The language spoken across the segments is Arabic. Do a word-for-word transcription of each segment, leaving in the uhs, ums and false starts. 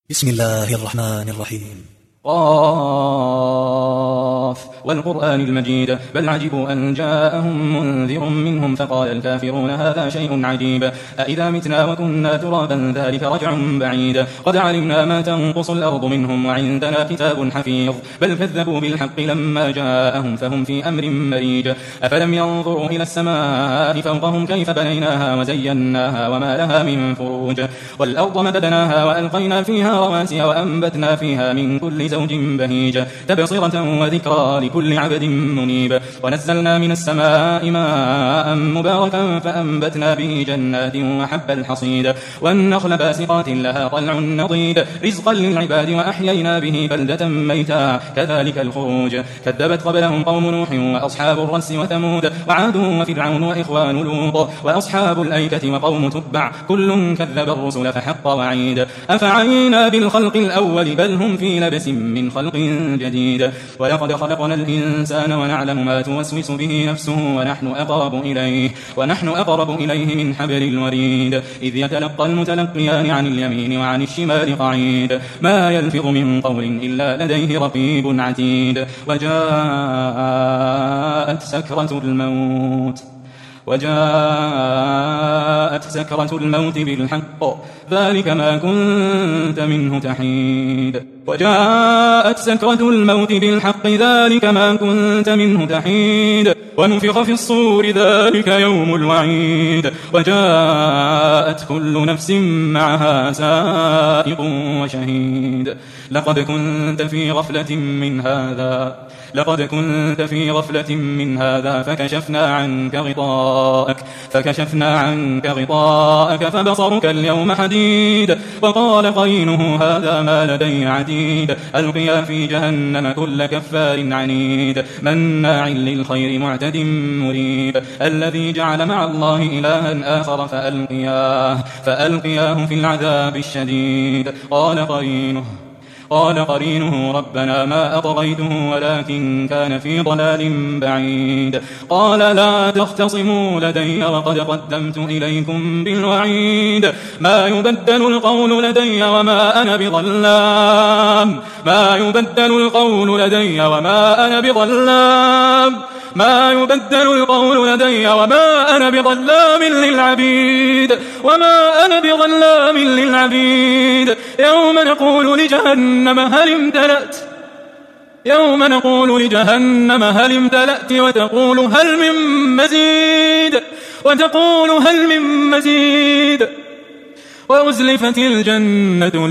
بسم الله الرحمن الرحيم. قاف والقرآن المجيد بل عجبوا أن جاءهم منذر منهم فقال الكافرون هذا شيء عجيب أئذا متنا وكنا ترابا ذلك رجع بعيد قد علمنا ما تنقص الأرض منهم وعندنا كتاب حفيظ بل كذبوا بالحق لما جاءهم فهم في أمر مريج أفلم ينظروا إلى السماء فوقهم كيف بنيناها وزيناها وما لها من فروج والأرض مددناها وألقينا فيها رواسي وأنبتنا فيها من كل زوج بهيج تبصرة وذكرى لكل عبد منيب ونزلنا من السماء ماء مباركا فأنبتنا به جنات وحب الحصيد والنخل باسقات لها طلع نضيد رزقا للعباد وأحيينا به بلدة ميتا كذلك الخروج كذبت قبلهم قوم نوح وأصحاب الرس وثمود وعاد وفرعون وإخوان لوط وأصحاب الأيكة وقوم تبع كل كذب الرسل فحق وعيد أفعينا بالخلق الأول بل هم في لبس من خلق جديد ولقد خلقنا الإنسان ونعلم ما توسوس به نفسه ونحن أقرب إليه ونحن أقرب إليه من حبل الوريد إذ يتلقى المتلقيان عن اليمين وعن الشمال قعيد ما يلفظ من قول إلا لديه رقيب عتيد وجاءت سكرة الموت وجاءت سكرة الموت بالحق ذلك ما كنت منه تحيد وجاءت سكرة الموت بالحق ذلك ما كنت منه تحيد ونفخ في الصور ذلك يوم الوعيد وجاءت كل نفس معها سائق وشهيد لقد كنت في غفلة من هذا لقد كنت في غفلة من هذا فكشفنا عنك غطاءك فكشفنا عنك غطاءك فبصرك اليوم حديد وقال قرينه هذا ما لدي عتيد ألقيا في جهنم كل كفار عنيد مناع للخير معتد مريب الذي جعل مع الله إلها آخر فألقياه فألقياه في العذاب الشديد قال قرينه قال قرينه ربنا ما أطغيته ولكن كان في ضلال بعيد قال لا تختصموا لدي وقد قدمت إليكم بالوعيد ما يبدل القول لدي وما أنا بظلام ما يبدل القول لدي وما أنا بظلام ما يبدل القول لدي وما أنا بظلام للعبيد وما أنا بظلام للعبيد يوم نقول لجهنم هل امتلأت يوم نقول لجهنم هل امتلأت وتقول هل من مزيد وتقول هل من مزيد وأزلفت الجنة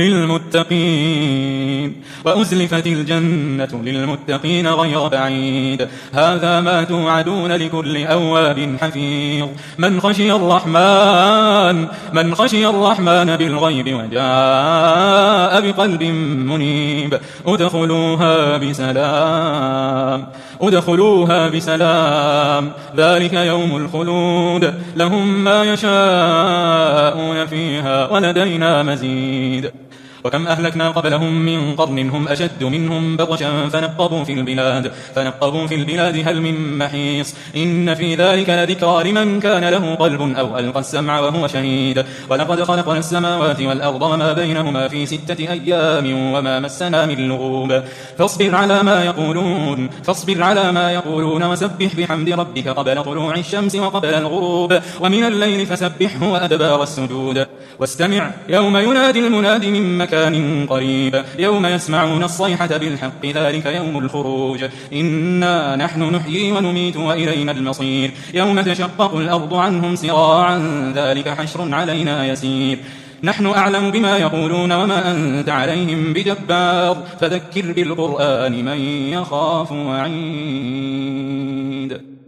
للمتقين وأزلفت الجنة للمتقين غير بعيد هذا ما توعدون لكل أواب حفيظ من خشي الرحمن من خشي الرحمن بالغيب وجاء بقلب منيب ادخلوها بسلام ادخلوها بسلام ذلك يوم الخلود لهم ما يشاءون فيها ولدينا مزيد وكم أهلكنا قبلهم من قرن هم أشد منهم بطشا فنقبوا في البلاد فنقبوا في البلاد هل من محيص إن في ذلك لذكرى لمن كان له قلب أو ألقى السمع وهو شهيد ولقد خلقنا السماوات والأرض وما بينهما في ستة أيام وما مسنا من لغوب فاصبر على ما يقولون فاصبر على ما يقولون وسبح بحمد ربك قبل طلوع الشمس وقبل الغروب ومن الليل فسبحه وأدبار السجود واستمع يوم ينادي المناد من مكان قريب يوم يسمعون الصيحة بالحق ذلك يوم الخروج إنا نحن نحيي ونميت وإلينا المصير يوم تشقق الأرض عنهم سراعا ذلك حشر علينا يسير نحن أعلم بما يقولون وما أنت عليهم بجبار فذكر بالقرآن من يخاف وعيد.